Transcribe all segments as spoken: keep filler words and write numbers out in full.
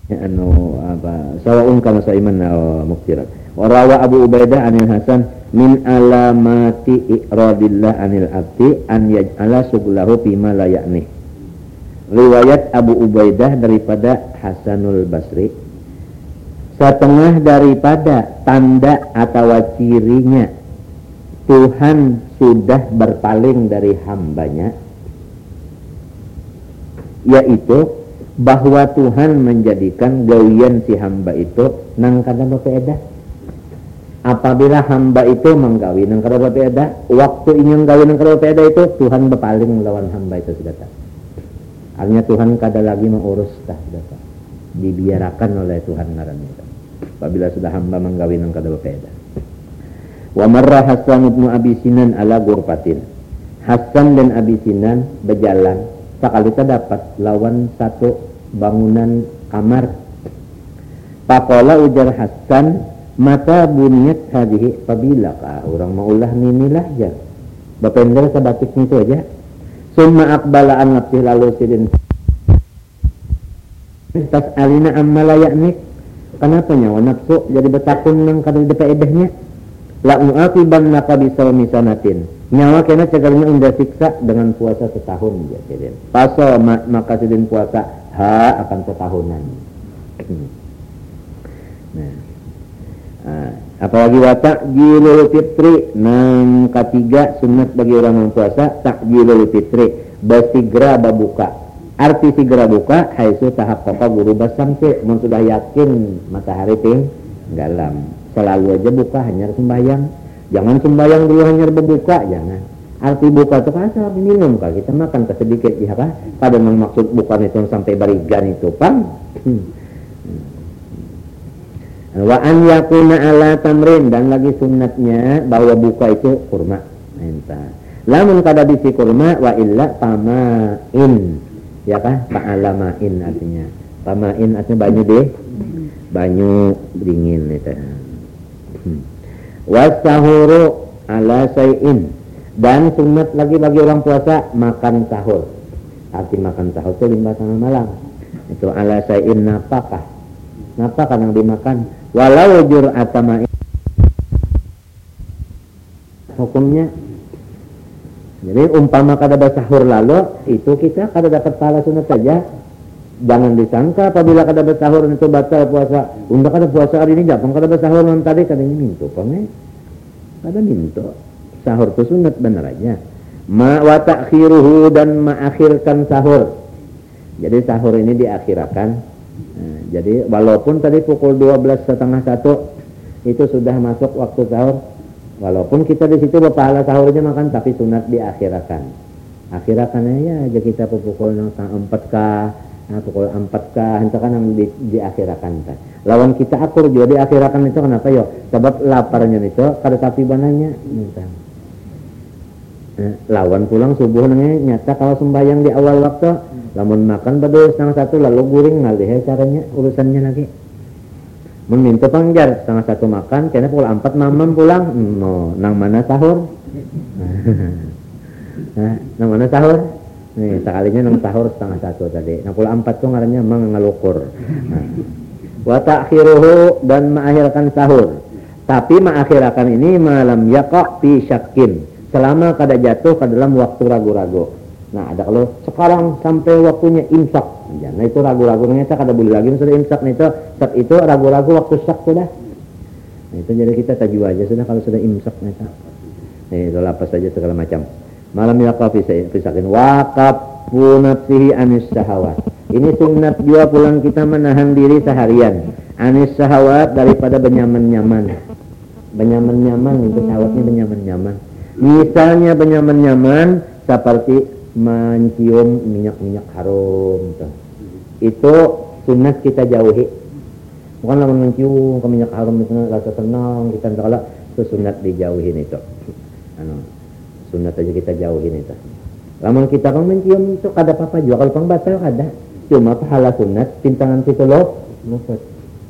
anu apa sawaun kama saiman wa muktirat. Wa rawa Abu Ubaidah anil Hasan min alamati iradillah anil abdi an yaj'ala sughlahu bima la ya'ni. Riwayat Abu Ubaidah daripada Hasanul Basri, setengah daripada tanda atau cirinya Tuhan sudah berpaling dari hambanya, yaitu bahwa Tuhan menjadikan gawian si hamba itu nang kada bepedah. Apabila hamba itu menggawi nang kada bepedah, waktu ingin gawi nang kada bepedah itu Tuhan berpaling melawan hamba itu sudah tak. Artinya Tuhan kada lagi mengurus dah sudah tak. Dibiarkan oleh Tuhan ngaran itu. Apabila sudah hamba menggawi nang kada bepedah. Wa marra Hasan bin Abi Sinan ala ghurfatin. Hasan dan Abi Sinan berjalan sekali terdapat lawan satu bangunan kamar. Pakola ujar Hasan, mata bunyiat hadhihi, pabilakah orang maulah ninilah ya. Bapendel sebatik itu aja. Summa aqbala an nafsi lalu sidin. Tas alina amma la ya'nik. Kenapa nyawa nafsu jadi betakun nang kada depaedahnya? La mu'aqiban naka bisawmi sanatin. Nyawa kena cegarnya unda siksa dengan puasa setahun ya sidin. Paso ma, maka sidin puasa ha akan setahunan. Nah, nah, apalagi wa ta'jilul fitri nang ketiga sunat bagi orang yang puasa ta'jilul fitri bersegera berbuka. Arti segera buka haitsu tahaqqaqa ghurubas samsi, mun sudah yakin matahari ting galam. Selalu aja buka hanya sembahyang. Jangan sembahyang dulu hanya berbuka, jangan. Arti buka itu kan asal minum kah kita makan ke sedikit ya apa? Pada memang maksud bukan itu sampai barigan itu pang. Hmm. Wa an yakuna ala tamrin, dan lagi sunnatnya bahwa buka itu kurma. Entah. Lamun kada bisi kurma wa illa pamain. Ya kan? Pa'alamain artinya. Pamain artinya banyu deh. Banyu dingin itu. Hmm. Wasahuru ala say'in, dan sunat lagi bagi orang puasa makan sahur. Arti makan sahur itu lima tengah malam. Itu ala say'in napakah. Napakah yang dimakan walau jur'atamain. Hukumnya jadi umpama kada bersahur lalu itu kita kada dapat pahala sunat saja. Jangan disangka apabila kada bersahur itu batal puasa. Unda kada puasa hari ini japang kada bersahur malam tadi katanya minto pame. Kada minto. Sahur itu sunat benar aja. Ma wa ta'khiruhu, dan mengakhirkan sahur. Jadi sahur ini diakhirkan. Nah, jadi walaupun tadi pukul dua belas setengah satu itu sudah masuk waktu sahur. Walaupun kita di situ berpahala sahurnya makan, tapi sunat diakhirkan. Akhirkannya ya aja kita pukul empat kah. Nah, pukul empat kah, itu kan yang di, diakhirkan kan. Lawan kita atur juga diakhirkan itu kenapa yo? Sebab laparnya itu kada tapi bananya. Nah, lawan pulang subuh nanya nyata kalau sembahyang di awal waktu, lamun makan pada setengah satu lalu guring ngalih caranya urusannya lagi. Meminta pangjar setengah satu makan, kena pukul empat mamam pulang, no, nang mana sahur? Nah, nang mana sahur? Nih, sekalinya nang sahur setengah satu tadi. Nang pukul empat tuh ngarannya mengalukur. Nah. Wa ta'khiruhu, dan mengakhirkan sahur. Tapi mengakhirkan ini malam yaqa fi syakkin. Selama kada jatuh ke dalam waktu ragu-ragu. Nah, ada kalau sekarang sampai waktunya imsak. Nah, itu ragu-ragu ternyata kada boleh lagi sudah imsak nih itu. Saat itu ragu-ragu waktu syak sudah. Nah, itu jadi kita taju aja sudah kalau sudah imsak ternyata. Nih, itu lapas saja segala macam. Malam yaqa fi syakkin waqafu nafsihi anis syahawat. Ini sunat juga pulang kita menahan diri seharian anis syahawat daripada benyaman-nyaman. Benyaman-nyaman itu syahwatnya benyaman-nyaman. Misalnya benyaman-nyaman seperti mencium minyak-minyak harum gitu. Itu sunat kita jauhi. Bukan lamun mencium ke minyak harum itu rasa senang kita kalau itu sunat dijauhin itu. Anu, sunat aja kita jauhin itu. Lamun kita kan mencium itu kada apa-apa juga kalau pang batal kada. Cuma pahala sunat pintangan situ loh. Luput.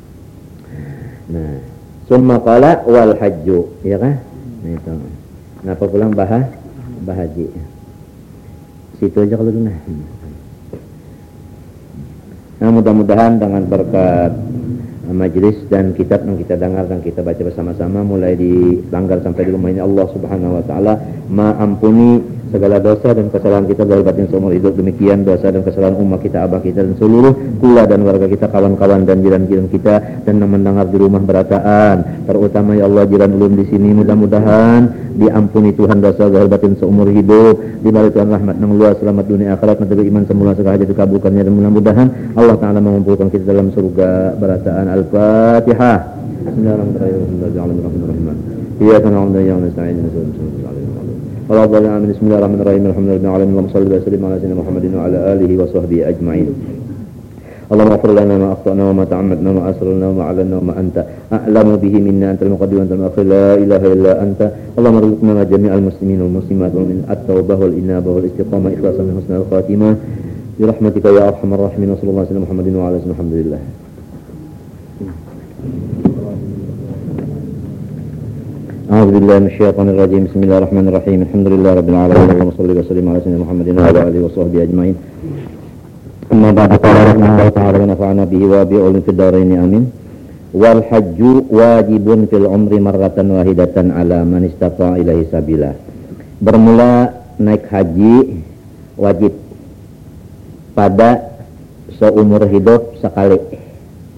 Nah, summa qala wal hajju, ya kan? Nah itu. Kenapa pulang bahas bahaji? Situ aja kalau nah. Nah, mudah-mudahan dengan berkat majelis dan kitab yang kita dengar dan kita baca bersama-sama mulai di Langgar sampai di rumah ini, Allah Subhanahu wa taala mengampuni segala dosa dan kesalahan kita dari batin seumur hidup. Demikian dosa dan kesalahan umat kita, abah kita dan seluruh kula dan warga kita, kawan-kawan dan jiran-jiran kita dan yang mendengar di rumah berataan, terutama ya Allah jiran ulun di sini, mudah-mudahan diampuni Tuhan dosa zahir batin seumur hidup, diberi Tuhan rahmat nang luas, selamat dunia akhirat, mati iman semula segala hajat dikabulkannya, dan mudah-mudahan Allah taala mengumpulkan kita dalam surga berataan. Al-Fatihah. Bismillahirrahmanirrahim. Iyyaka na'budu wa iyyaka nasta'in. Bismillahirrahmanirrahim. Alhamdulillahi Allahumma shalli wa sallim ala sayyidina Muhammadin wa ala alihi wa sahbihi ajma'in. Allahumma ighfir lana ma akhtana wa ma ta'ammadna wa asrarna wa a'lanna wa ma anta a'lamu bihi minna, antal muqaddim wa antal mu'akhir, la ilaha illa anta. Allahumma arzuqna jami'al muslimin wal muslimat wa min at-taubah wal inabah wal istiqamah ikhlasan min husnil khatimah bi rahmatika ya arhamar rahimin. Wa sallallahu alaihi Muhammadin wa ala alihi alhamdulillah. A'udzu billahi minasyaitonir rajim. Bismillahirrahmanirrahim. Alhamdulillahi rabbil alamin. Allahumma shalli wa sallim ala sayyidina Muhammadin wa ala alihi wa sahbihi ajmain. Amma ba'du, qala Allah ta'ala wa nafa'ana bihi wa bi ulum fid dharain amin. Wal hajju wajibun fil umri marratan wahidatan ala man istata'a ilaihi sabila. Bermula naik haji wajib pada seumur hidup sekali.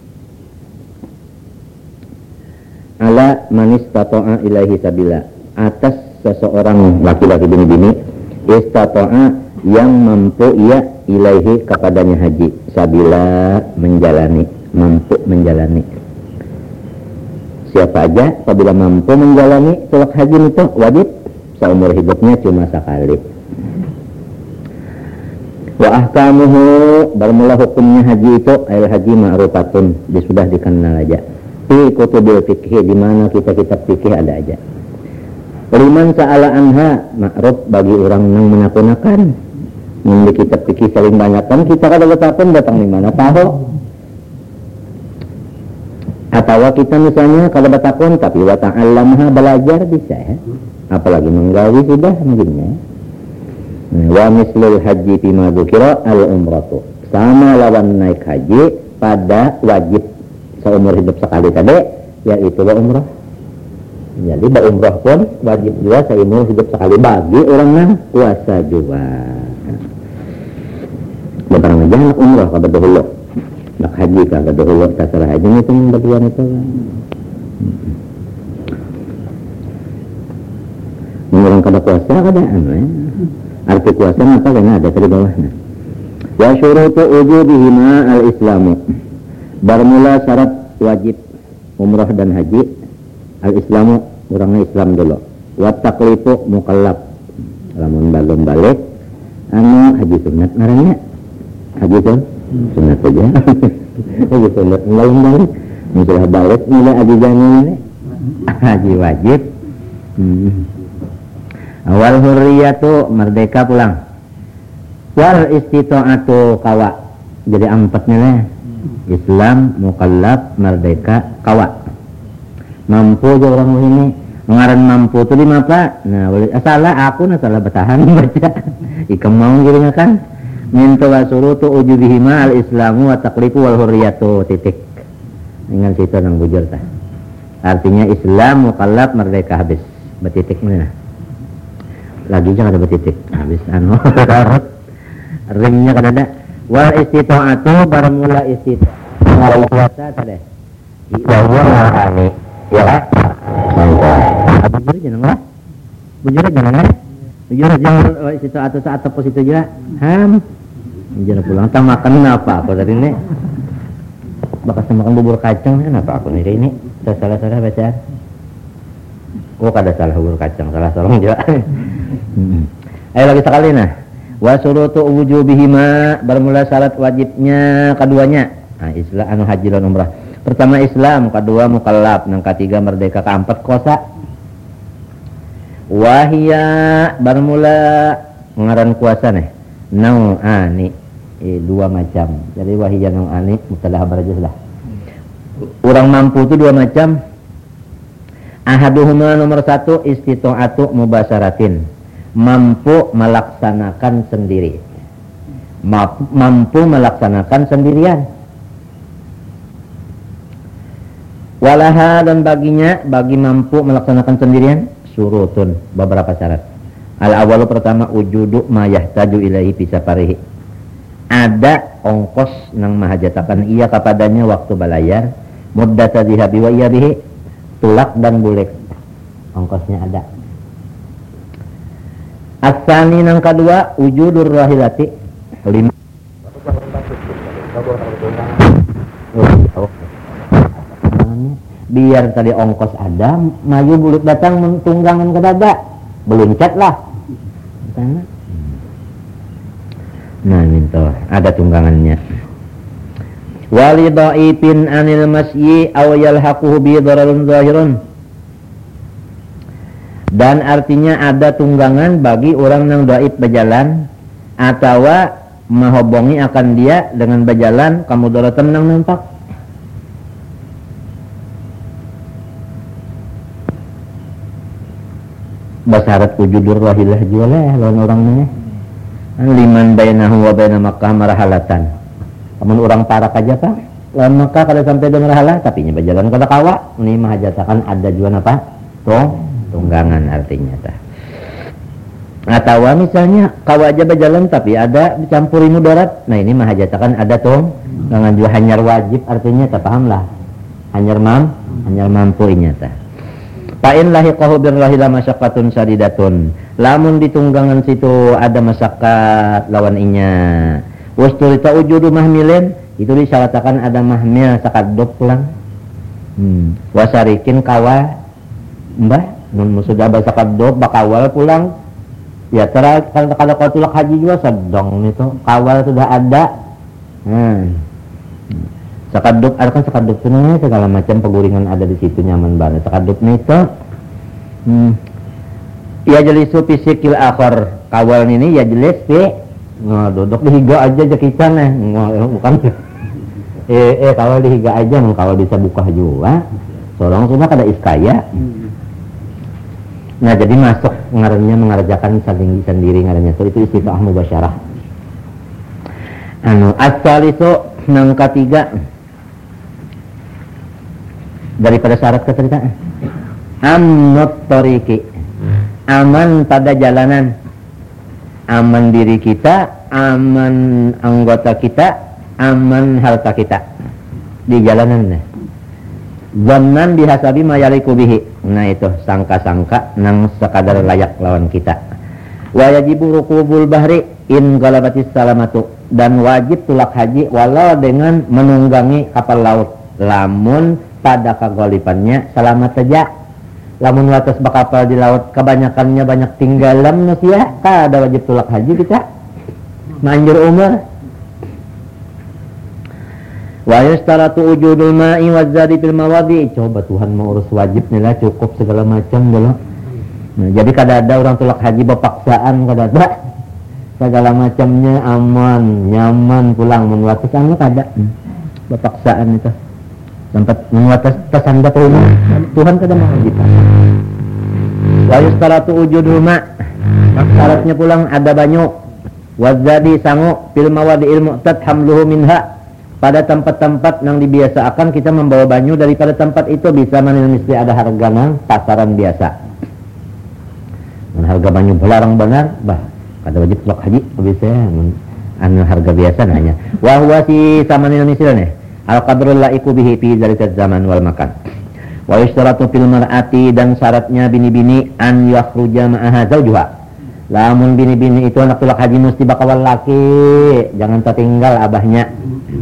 Ala manis tato'a ilaihi sabila, atas seseorang laki-laki bini-bini istato'a yang mampu ia ilaihi kepadanya haji, sabila menjalani, mampu menjalani. Siapa aja apabila mampu menjalani sholat haji itu wajib seumur hidupnya cuma sekali. Wa ahkamuhu, bermula hukumnya haji itu ail haji ma'rufatun, dia sudah dikenal aja fi kutubil fikih, di mana kitab-kitab fikih ada aja. Liman sa'ala anha, ma'ruf bagi orang yang menakunakan. Di kitab fikih saling banyakkan, kita kada betapun datang di mana tahu. Atau kita misalnya kada betapun tapi wa ta'allamha, belajar bisa ya. Apalagi menggawi sudah mungkinnya. Wa mislul haji fima dzukira al umratu, sama lawan naik haji pada wajib seumur hidup sekali tadi, yaitu umrah. Jadi umrah pun wajib juga seumur hidup sekali bagi orang yang puasa juga. Barang aja nak umrah kada dahulu, nak haji kada dahulu, terserah haji itu yang bagian itu. Orang kada puasa kada anu ya. Arti puasa apa kena ada di bawahnya. Wa syurutu wujubihima al-islamu. Bermula syarat wajib umrah dan haji al-islamu, orangnya Islam dulu. Wa taqlifu mukallaf, lamun balum balik anu haji sunat ngarannya. Haji sun sunat aja. Haji sunat balum balik. Misalnya balik mulai haji jangan haji wajib. Hmm. Awal hurriyatu, merdeka pulang. Wal istita'atu kawa. Jadi empatnya lah. Islam, mukallaf, merdeka, kawa. Mampu aja orang ini. Mengaran mampu itu lima apa? Nah, salah aku nah salah bertahan baca. Ikam mau gini kan? Minta wa surutu ujubihima al-islamu wa taqlifu wal hurriyatu, titik. Ingat situ nang bujur tah. Artinya Islam, mukallaf, merdeka, habis. Betitik mana? Lagi jangan ada betitik. Habis anu. Ringnya kan ada. Wal istita'atu, bermula istita'ah. Wal puasa tadi. Iwa ani. Ya kan? Bujur jangan lah. Bujur jangan lah. Bujur jangan istita'atu saat tepus itu juga. Ham. Jangan pulang. Tak makan apa aku tadi ini. Bakas makan bubur kacang kenapa aku nih ini? Saya salah-salah baca. Oh kada salah bubur kacang, salah sorong juga. Ayo lagi sekali nah. Wa surutu wujubihima, bermula syarat wajibnya keduanya. Nah, Islam anu haji lan umrah. Pertama Islam, kedua mukallaf, yang ketiga merdeka, keempat kosa. Wahia bermula ngaran kuasa nih. Nau ani eh, dua macam. Jadi wahia nau ani mutalah baraja sudah. Orang mampu itu dua macam. Ahaduhuma nomor satu istita'atu mubasaratin, mampu melaksanakan sendiri. mampu melaksanakan sendirian. Walaha dan baginya, bagi mampu melaksanakan sendirian, surutun, beberapa syarat. Al-awalu pertama, wujudu ma yahtaju ilaihi fi safarihi. Ada ongkos nang mahajatakan ia kepadanya waktu balayar, muddata dhihabi wa iyadihi, tulak dan bulik. Ongkosnya ada. As-sani nang kedua, wujudur rahilati. Lima. Biar tadi ongkos ada, maju bulut datang mentunggangan ke dada, beluncat lah. Nah, minta ada tunggangannya. Wali dhaifin anil masyi aw yalhaquhu bi dararun zahirun. Dan artinya ada tunggangan bagi orang yang dhaif berjalan atau mahobongi akan dia dengan berjalan kamu daratan nang nampak. Basyarat wujudur rahilah jualah lawan orangnya. Liman bainahu wa baina Makkah marahalatan. Amun orang parak aja Pak. Lawan Makkah kada sampai dengan rahalah tapi nya berjalan kada kawa. Ini mah hajatakan ada jual apa? Tong tunggangan artinya tah. Atau misalnya kawa aja berjalan tapi ada dicampuri mudarat. Nah ini mah hajatakan ada tong tunggangan jual hanyar wajib artinya tak paham lah. Hanyar mam, hanyar mampu inya tah. Fa'in lahiqahu birrahila masyaqqatun sadidatun. Lamun di tunggangan situ ada masyaqqat lawan inya. Wasturita wujudu mahmilin, itu disyaratkan ada mahmil sakadop pulang. Hmm. Wasarikin kawa mbah nun sudah ba sakadop bakawal pulang. Ya tera kalau kalau tulak haji juga sedang itu kawal sudah ada. Hmm. Sakaduk, ada kan sakaduk itu nih, segala macam peguringan ada di situ nyaman banget. Sakaduk nih itu, hmm, ya jelis fisikil akhir kawal ini ya jelis sih, nggak duduk di higa aja jakitan nih, bukan? eh eh kawal di higa aja, kawal bisa buka juga. Seorang sudah kada iskaya. Nah jadi masuk ngarannya mengerjakan saling sendiri ngarannya itu itu istiqah mubasyarah. Anu as-salisu nang ketiga daripada syarat keterikatan amnut tariqi, aman pada jalanan, aman diri kita, aman anggota kita, aman harta kita di jalanan. Zannan bihasabi mayaliku bihi, nah itu sangka-sangka nang sekadar layak lawan kita. Wa yajibu rukubul bahri in galabatis salamatu, dan wajib tulak haji walau dengan menunggangi kapal laut lamun pada kegolipannya selamat saja. Lamun watas bakapal di laut kebanyakannya banyak tinggalan manusia, kada wajib tulak haji kita manjur umur. Wa yastaratu wujudul ma'i wazadi fil mawadi, coba Tuhan mau urus wajib nila cukup segala macam dulu. Nah, jadi kada ada orang tulak haji berpaksaan, kada ada segala macamnya aman nyaman pulang menwatas anu kada berpaksaan itu. Tempat menguatas tasanda rumah Tuhan kada mau kita. Wa yustaratu wujudul ma, syaratnya pulang ada banyu. Wazadi sangu fil mawadi'il mu'tad hamluhu minha, pada tempat-tempat yang dibiasakan kita membawa banyu daripada tempat itu bisa manil mesti ada harga nang pasaran biasa. Dan harga banyu belarang benar bah kada wajib tulak haji bisa anu harga biasa nanya. Wa huwa si samanil misalnya al-qadrul laiku bihi fi dzalika zaman wal makan. Wa yustaratu fil mar'ati, dan syaratnya bini-bini an yakhruja ma'aha zawjuha. Lamun bini-bini itu anak tulak haji mesti bakawal laki, jangan tertinggal abahnya.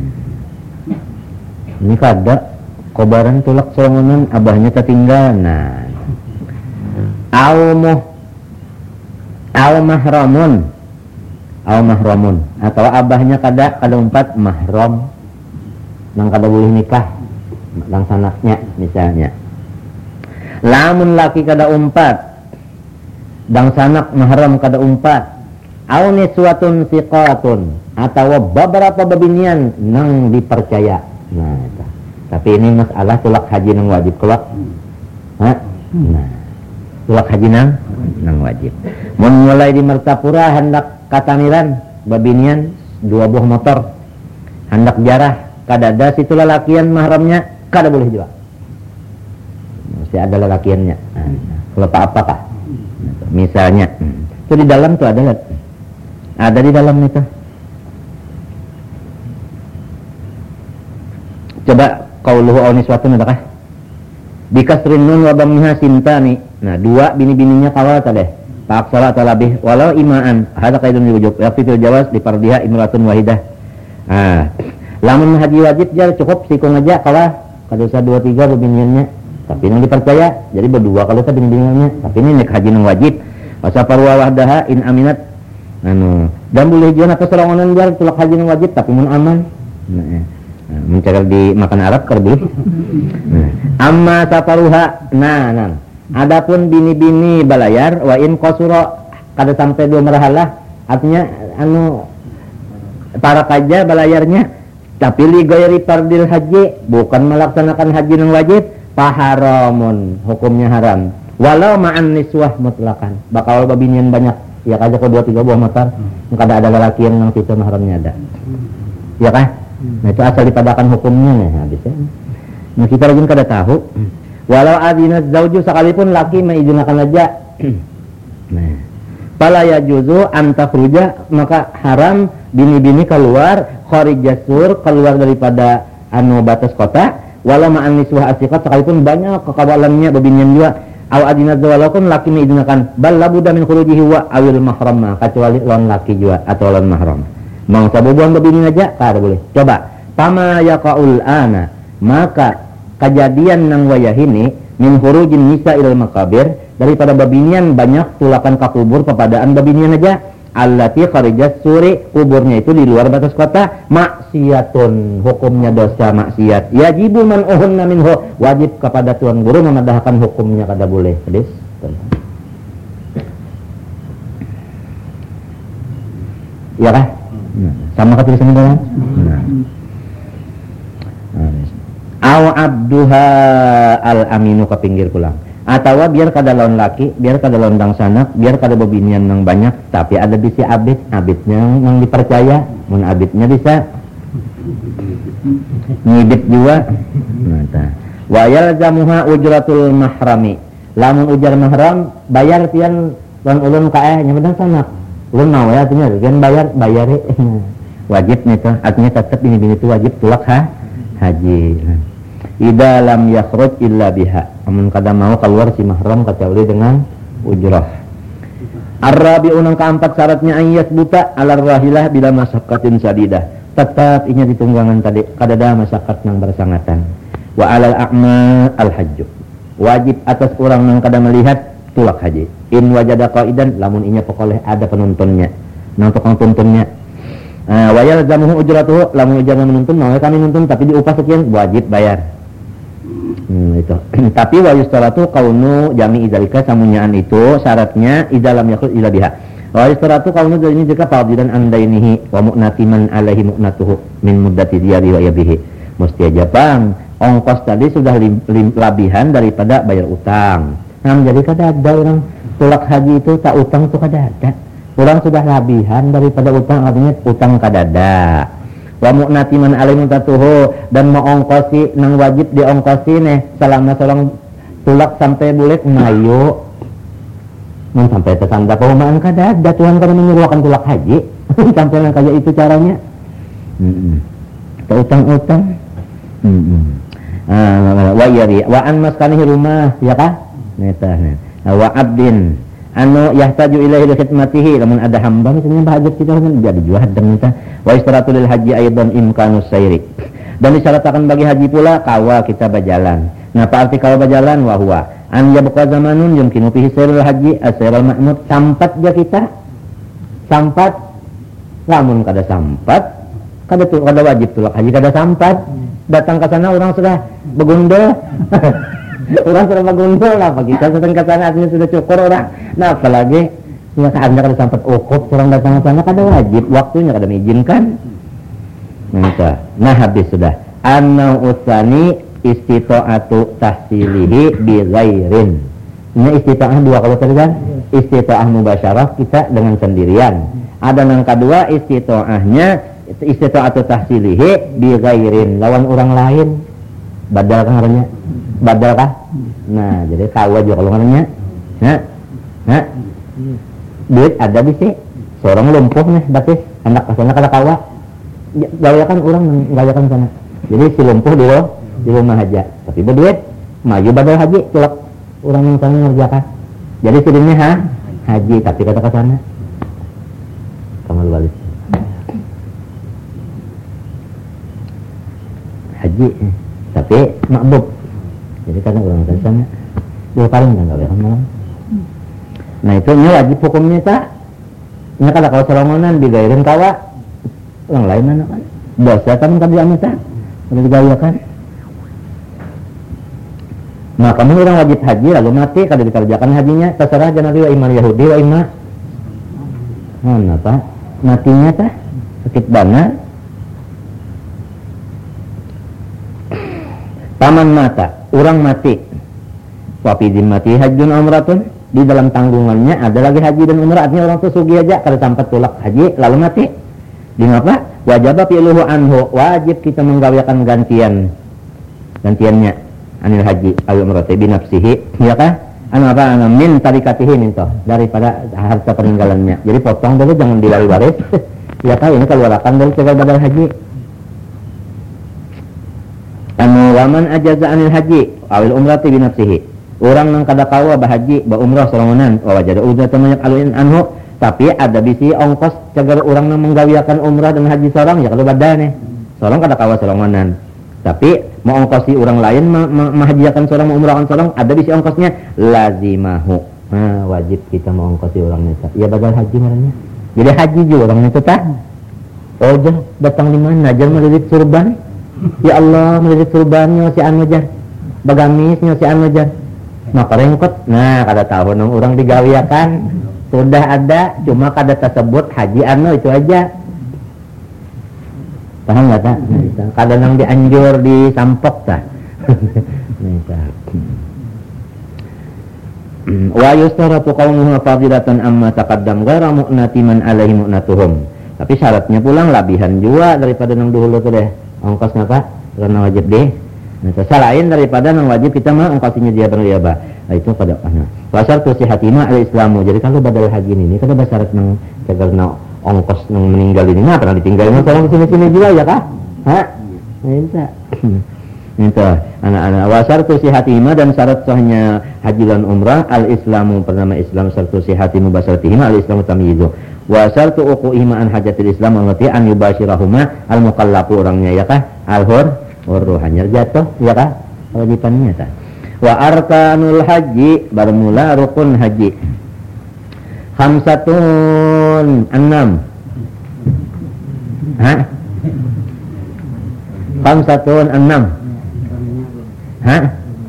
Ini kada kobaran tulak sorangan abahnya tertinggal. Nah. Al-muh al-mahramun. Al-mahramun atau abahnya kada kada empat mahram. Nang kada boleh nikah nang sanaknya misalnya. Lamun laki kada umpat dang sanak mahram kada umpat, au niswatun siqatun atau beberapa babinian nang dipercaya. Nah itu. Tapi ini masalah tulak haji nang wajib kelak. Ha? Nah tulak haji nang nang wajib mun mulai di Mertapura hendak katamiran babinian dua buah motor hendak jarah kadada situ lalakian mahramnya kada boleh juga mesti ada lalakiannya. Nah, kalau tak apa-apa misalnya itu di dalam tuh ada ada di dalam itu. Coba qauluhu aw niswatun adakah bikasrin nun wa dhammiha sintani. Nah dua bini-bininya kawal tadi pak salat atau lebih walau imaan hada qaidun wujub yakfi fil jawaz di pardiha imratun wahidah. Ah lamun haji wajib jar cukup sikung aja kawal kadosa dua tiga bebiniannya tapi yang dipercaya jadi berdua kalau tadi bini-biniannya tapi ini nek haji nang wajib wasaparwa wahdaha in aminat anu dan boleh juga atau serangan jar tulak haji nang wajib tapi mun aman. Nah, Nah, mencari di makan Arab kalau boleh. Nah, amma safaruha. Nah, nah. Adapun bini-bini balayar wa in qasura kada sampai dua merahalah artinya anu para kaja balayarnya tapi li ghairi fardil haji bukan melaksanakan haji yang wajib faharamun hukumnya haram walau ma'an niswah mutlaqan bakal babinian banyak ya kaja ke dua tiga buah motor kada ada lelaki yang nang situ mahramnya ada. Ya kan? Nah itu asal dipadakan hukumnya nih habis ya. Nah kita lagi kada tahu. Walau adina zauju sekalipun laki mengizinkan aja. Nah, fala yajuzu an takhruja maka haram bini-bini keluar kharijasur keluar daripada anu batas kota walau ma'an niswah asiqat sekalipun banyak kekawalannya bebinian juga. Aw adina walaupun laki mengizinkan bal labuda min khurujihi wa awil mahram kecuali lawan laki juga atau lawan mahram. Mau sabubuan bebini aja kada boleh. Coba pama yaqaul ana maka kejadian nang wayah ini min khurujin nisa ilal makabir daripada babinian banyak tulakan ka kubur kepadaan babinian aja allati kharijat suri kuburnya itu di luar batas kota maksiatun hukumnya dosa maksiat yajibu man uhunna minhu wajib kepada tuan guru memadahkan hukumnya kada boleh. Hadis ya kah? Nah, sama kata tulisan dalam. Nah. Aw abduha al aminu ke pinggir pulang. Atau biar kada lawan laki, biar kada lawan dangsanak, biar kada bebinian yang banyak, tapi ada bisi abid, abidnya yang dipercaya, mun abidnya bisa ngibit juga. Nah, wa yalzamuha ujratul mahrami. Lamun ujar mahram bayar pian lawan ulun kae nya dangsanak. Ulun mau ya artinya kan bayar bayar wajib nih tuh artinya tetap ini bini itu wajib tulak ha haji. Ida lam yakhruj illa biha amun kada mau keluar si mahram kecuali dengan ujrah. Ar-rabi'u nang keempat syaratnya ayat buta alar rahilah bila masyaqqatin sadidah tetap inya ditunggangan tadi kada ada masyaqqat nang bersangatan wa alal a'ma al hajj wajib atas orang nang kada melihat tulak haji in wajada qaidan lamun inya pokoleh ada penontonnya nang tukang tuntunnya uh, wa yalzamuhu ujratuhu lamun ujarna menuntun mau kami nuntun tapi diupah sekian wajib bayar. Hmm, itu tapi wa yustaratu kaunu jami idzalika samunyaan itu syaratnya idza lam yakul ila biha wa yustaratu kaunu ini jika fadilan andainihi wa mu'natiman alaihi mu'natuhu min muddati diyari wa yabihi mesti aja bang ongkos tadi sudah lim, lim, labihan daripada bayar utang. Nah, jadi kada ada orang tulak haji itu tak utang tuh kada ada. Orang sudah labihan daripada utang artinya utang kada ada. Wa mu'nati man alaihi mutatuhu dan mau ongkosi nang wajib diongkosi nih selama seorang tulak sampai bulet mayo. Mun sampai tetangga perumahan kada ada Tuhan kada menyuruh akan tulak haji. Sampai nang kaya itu caranya. Heeh. Mm-mm. Utang-utang. Heeh. Ah, wa yari wa an maskanihi rumah ya kah? Neta wa abdin anu yahtaju ilaihi khidmatihi lamun ada hamba misalnya bahajat kita kan jadi jual dan neta wa istaratu lil haji aidan imkanus sayri dan disyaratkan bagi haji pula kawa kita berjalan. Nah apa arti kawa berjalan wa huwa an yabqa zamanun yumkinu fihi sayrul haji as-sayrul ma'mud sampat dia kita sampat lamun kada sampat kada tu kada wajib tulak haji kada sampat datang ke sana orang sudah begundul orang sudah begundul lah kita datang ke sana artinya sudah cukur orang. Nah apalagi ya anda kada sampai ukhup orang datang ke sana kada wajib waktunya kada mengizinkan. Nah, nah habis sudah anna usani istita'atu tahsilihi bi ghairin. Ini istita'ah dua kalau tadi kan istita'ah mubasyarah kita dengan sendirian. Ada yang kedua istita'ahnya istita'atu tahsilihi bi ghairin, lawan orang lain. Badal kan ngarannya? Badal kah? Nah, jadi kawa juga kalau ngarannya. Nah. Nah. Duit ada bisa. Seorang lumpuh nih batis, anak kasana kada kawa. Gayakan orang gayakan sana. Jadi si lumpuh di di rumah aja. Tapi berduit, maju badal haji, celak orang yang sana ngerjakan. Jadi sidingnya ha? Haji, tapi kata ke sana. Kamal balik. Haji, tapi makbub. Jadi karena orang ke sana dua kali enggak enggak kan malam. Nah itu ini wajib hukumnya tak. Ini kalau kalau serongonan digairin kawa, orang lain mana kan? Dosa kan kerjaan tak, udah digayakan. Nah kamu orang wajib haji lalu mati kada dikerjakan hajinya, terserah jangan wa iman Yahudi wa iman. Mana pak? Matinya tak sakit banget. Paman mata, orang mati. Wafi mati hajjun umratun. Di dalam tanggungannya ada lagi haji dan umrah. Artinya orang itu sugi aja kalau sampai tulak haji lalu mati. Di apa? Wajib fi'luhu anhu, wajib kita menggawiakan gantian gantiannya anil haji ayu umrah bi nafsihi, ya kah? Anu apa? Anu min tarikatihi minta daripada harta peninggalannya. Jadi potong dulu, jangan dilari-waris. Ya kah? Ini keluarkan dari segala badal haji. Anu waman ajaza anil haji awil umrah bi nafsihi. Orang yang kada kawa bahaji, ba umrah sorangonan, wa wajada udah temanyak aluin anhu, tapi ada bisi ongkos cagar orang yang menggawiakan umrah dan haji sorang, ya kalau badan nih, sorang kada kawa sorangonan, tapi mau ongkosi orang lain mahajiakan ma- sorang, umrahkan sorang, ada bisi ongkosnya, lazimahu, nah, wajib kita mau ongkosi orang itu, ya badal haji namanya, jadi haji juga orang itu tak, oh jah datang di mana, jar melilit surban, ya Allah melilit surbannya si anu jar, bagamisnya si anu jar. Maka rengkot, nah kada tahu nang orang digawiakan sudah ada, cuma kada tersebut haji anu itu aja. Paham nggak tak? Nah, kada nang dianjur disampok tak? Wa yustaratu qaunuhu fadilatan amma taqaddam ghaira mu'nati man alaihi mu'natuhum. Tapi syaratnya pulang labihan juga daripada nang dulu tuh deh. Ongkosnya apa? Karena wajib deh. Nah, selain daripada yang wajib kita mah ongkosnya dia berliaba. Nah, itu pada ana. Wasar tu sihatima al-islamu. Jadi kalau badal haji ini kada syarat nang cagarna ongkos nang meninggal ini nah pernah ditinggalin orang sini-sini juga ya kah? Ha? Minta. Minta anak-anak wasar tu sihatima dan syarat sahnya haji dan umrah al-islamu bernama Islam sartu sihatimu basartihima al-islamu tamyizu. Wasar tu uquihima an hajatil islam allati an yubashirahuma al-mukallafu orangnya ya kah? Al-hur Waruh hanya jatuh, ya kah? Kewajibannya tak. Wa arkanul haji bermula rukun haji. Khamsatun enam. Hah? Khamsatun enam. Hah?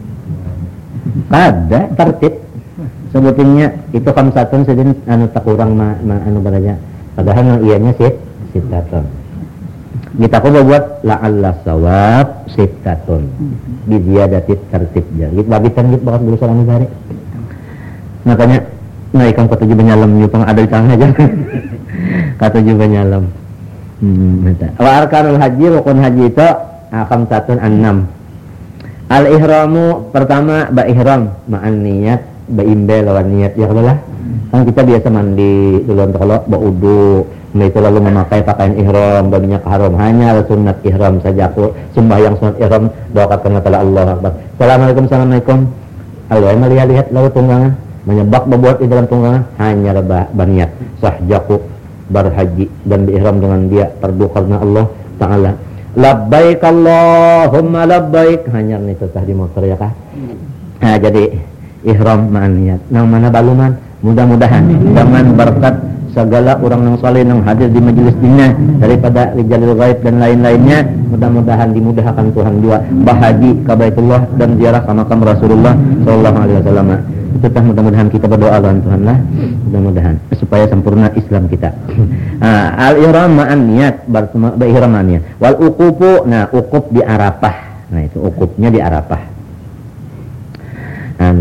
Kada tertib. Sebutinnya itu khamsatun sedin anu tak kurang ma, ma anu baraja. Padahal ianya sih sitatun. Kita coba buat la'alla sawab sittatun bi ziyadatit tertibnya. Gitu bagitan gitu bakal dulu salam dari. Makanya naikkan ke tujuh penyalam nyupang ada di tangan aja. Ke tujuh penyalam. Hmm, wa arkanul haji rukun haji itu akam satun enam. Al ihramu pertama ba ihram ma'an niat ba imbe lawan niat ya kalau lah. Kan kita biasa mandi dulu untuk kalau ba wudu. Nah itu lalu memakai pakaian ihram dan minyak haram hanya sunat ihram saja. Aku sembahyang sunat ihram doakan kepada Allah Akbar. Assalamualaikum assalamualaikum. Allah melihat-lihat lalu tunggangan menyebak berbuat di dalam tunggangan hanya berniat sah jaku berhaji dan berihram dengan dia perdu karena Allah Taala. Labbaik Allahumma labbaik hanya itu sah di motor ya kah? Nah jadi ihram ma'an niat. Nang mana baluman mudah-mudahan dengan berkat segala orang yang saleh yang hadir di majelis ini daripada rijalul ghaib dan lain-lainnya mudah-mudahan dimudahkan Tuhan juga bahaji ke Baitullah dan ziarah ke makam Rasulullah sallallahu alaihi wasallam. Itu tah mudah-mudahan kita berdoa lawan Tuhan lah mudah-mudahan supaya sempurna Islam kita. Nah, al-ihram ma'an niat berihram ma'an niat wal uqufu nah uquf di Arafah. Nah itu uqufnya di Arafah. Nah, nah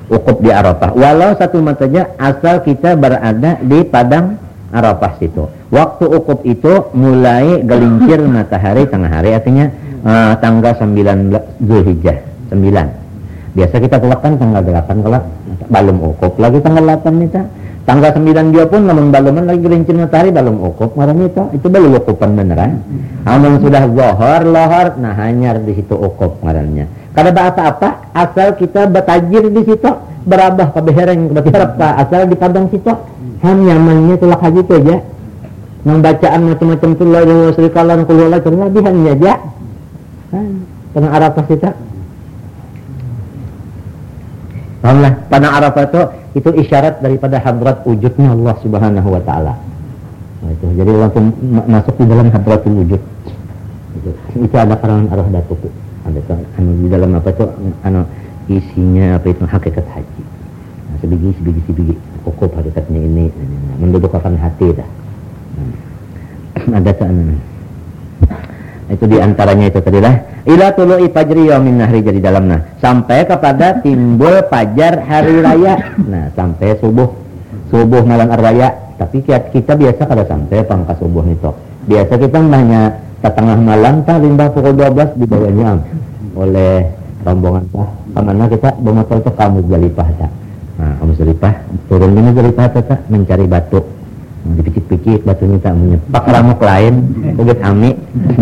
ukuf di Arafah. Walau satu matanya asal kita berada di padang Arafah situ. Waktu ukuf itu mulai gelincir matahari tengah hari, artinya uh, tanggal sembilan belas Zulhijjah, sembilan. Biasa kita kelakkan tanggal delapan kelak, balum ukuf lagi tanggal delapan kita. Tanggal sembilan dia pun namun baluman lagi gelincir matahari balum ukuf, marahnya itu itu baru ukufan beneran. Amun sudah zohor, lohor, nah hanyar di situ ukuf marahnya. Kada apa-apa asal kita bertajir di situ, berabah ke behereng ke Arafah, asal di padang situ. Ham nyamannya tulak haji itu aja. Nang bacaan macam-macam tu la ilaha illallah kullu la kelebihan aja. Padang Arafah kita. Pahamlah, padang Arafah itu itu isyarat daripada hadrat wujudnya Allah Subhanahu wa taala. Nah, itu. Jadi langsung masuk di dalam hadratul wujud. Itu, itu ada karangan arah datuk. Ada anu di dalam apa itu anu isinya apa itu hakikat haji. Nah, sebiji sebiji sebiji ukuf hakikatnya ini mendudukkan hati dah. Hmm. Ada kan itu diantaranya itu tadi lah ila tulu'i fajri yaumin nahri, jadi dalamnya sampai kepada timbul fajar hari raya. Nah sampai subuh subuh malam raya, tapi kita biasa kada sampai pangkas subuh itu. Biasa kita hanya setengah malam tah limbah pukul dua belas dibawanya oleh rombongan tah kemana kita bermotor ke kamu Jalipah tah. Nah kamu Jalipah turun di Jalipah tah mencari batu. Nah, dipikir-pikir batunya tak menyepak ramuk lain uget ami.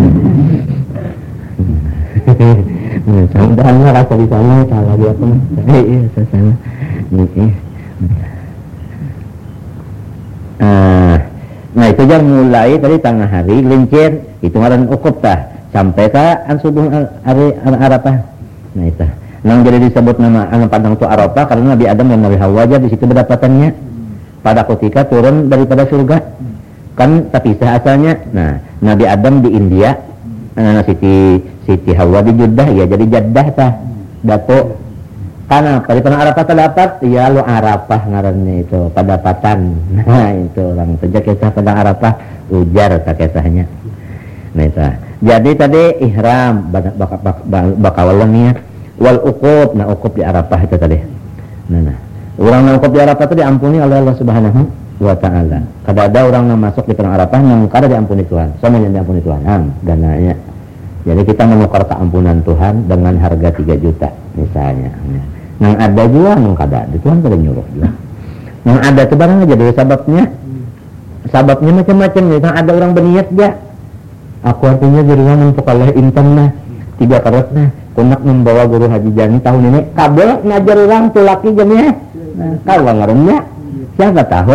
Sampai rasa di sana salah dia pun. Iya, sana. Ini. Nah, itu jam mulai tadi tengah hari lincir, itu ngaran ukuf tah. Sampai ke an subuh hari Arafah. Nah, itu. Nang jadi disebut nama anu padang tu Arafah karena Nabi Adam dan Nabi Hawa aja di situ berdapatannya. Pada ketika turun daripada surga kan terpisah asalnya. Nah Nabi Adam di India, nah, Siti Siti Hawa di Jeddah, ya jadi Jeddah tah dato karena pada tanah Arafah terdapat ya lo Arafah ngarannya itu padapatan. Nah itu orang sejak kisah pada Arafah ujar tak kisahnya. Nah itu jadi tadi ihram bakawalan niat wal ukuf. Nah ukuf di Arafah itu tadi. Nah, nah. Orang yang ukuf di Arafah itu diampuni oleh Allah Subhanahu wa taala. Kada ada orang yang masuk di padang Arafah yang kada diampuni Tuhan. Sama yang diampuni Tuhan. Am, dananya. Jadi kita menukar keampunan Tuhan dengan harga tiga juta misalnya. Yang ada juga yang kada, di Tuhan kada nyuruh juga. Yang ada itu barang aja dari sababnya. Sababnya macam-macam. Yang ada orang berniat dia. Aku artinya jadi orang untuk kalah intan nah. Tiga karat nah. Kunak membawa guru Haji Jani tahun ini. Kabel ngajar orang tu laki jamnya. Nah, kalau ngarannya siapa tahu?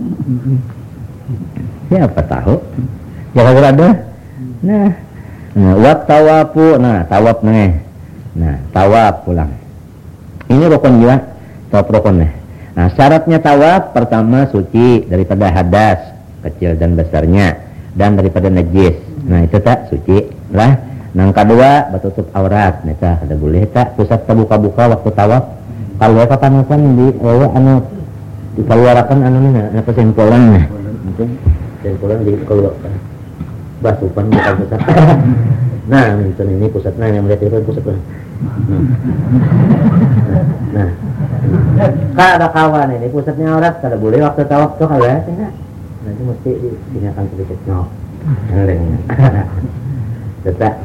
Siapa tahu? Jangan ada. Nah, nah wat tawafu, nah tawaf nih. Nah, tawaf pulang. Ini rukun juga, tawaf rukun nih. Nah, syaratnya tawaf pertama suci daripada hadas kecil dan besarnya dan daripada najis. Nah, itu tak suci lah. Yang kedua batutup aurat. Nah, ada boleh tak pusat terbuka-buka waktu tawaf. Kalau kepanasan di oh, anu dikeluarkan anu nih nah kesimpulan nah mungkin kesimpulan dikeluarkan basupan bukan pusat. Nah itu ini pusatnya yang melihat itu pusat nah nah kalau ada kawan ini pusatnya aurat kada boleh waktu tawaf tuh kalau ya nanti mesti ditanyakan sedikit no eleng tetap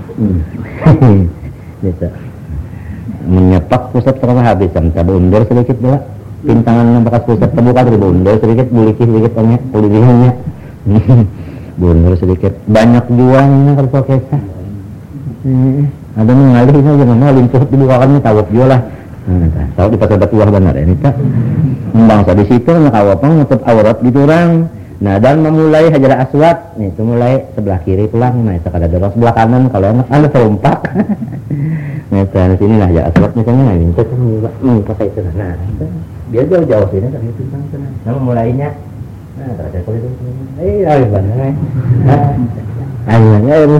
gitu menyepak pusat terasa habis sampai undur sedikit dulu pintangan yang bekas pusat terbuka dari undur sedikit bulikih sedikit orangnya pulihnya undur sedikit banyak jualnya kalau kisah hmm, ada mengalih ini aja mana lintuh dibukakannya tawaf jualah nah, tahu di pasar batuah benar ini tak bangsa di situ ngawapang nutup aurat gitu orang. Nah dan memulai Hajar Aswad nih itu mulai sebelah kiri pulang. Nah itu kada dorong sebelah kanan kalau enak ada serumpak. Nah dari sini lah Hajar Aswad misalnya nah itu kan hmm, pakai itu nah itu biar jauh-jauh sini kan itu kan sana. Nah memulainya nah terasa kulit itu eh ayo benar nah ayo ayo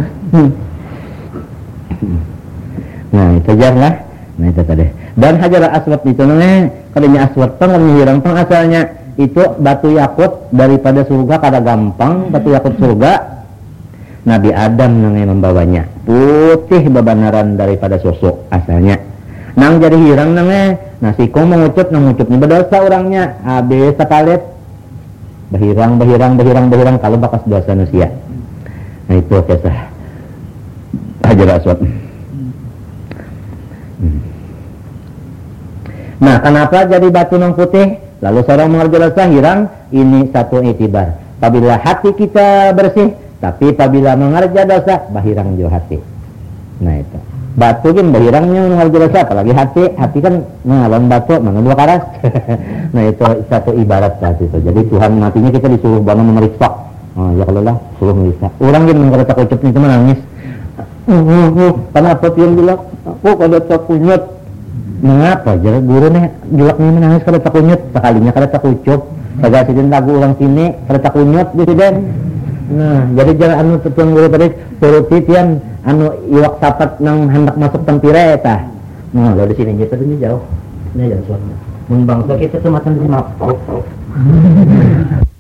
nah itu jar lah. Nah itu tadi dan Hajar Aswad itu namanya kalinya Aswad pang hirang pang asalnya itu batu yakut daripada surga kada gampang batu yakut surga Nabi Adam yang membawanya putih babanaran daripada sosok asalnya Nang jadi hirang nang eh. Nah si kong mengucup, nang mengucupnya berdosa orangnya. Habis sekalit. Bahirang, bahirang, bahirang, bahirang. Kalau bakas dosa manusia. Nah itu kisah Hajar Aswad. Hmm. Nah kenapa jadi batu nang putih? Lalu seorang mengerja dosa hirang. Ini satu itibar. Apabila hati kita bersih. Tapi apabila mengerja dosa. Bahirang juga hati. Nah itu. Batu kan bahirangnya mengerja dosa. Apalagi hati. Hati kan mengalon batu. Mana dua karas. Nah itu satu ibarat saat itu. Jadi Tuhan matinya kita disuruh bangun memeriksa. Oh ya kalau lah suruh memeriksa. Orang yang mengerja ucup ini cuma nangis. Uh, uh, uh. Kenapa yang bilang? Aku kada takunyot. Mengapa? Jadi guru nih julaknya menangis kada takunyot. Sekalinya kada takucup. Pada sidin lagu ulang sini kada takunyot gitu den. Nah, jadi jangan anu tutuang guru tadi turuti tian anu iwak sapat nang hendak masuk tempire tah. Nah, lo di sini gitu ini jauh. Ini jauh suara. Mun bangsa kita tuh matan di maaf.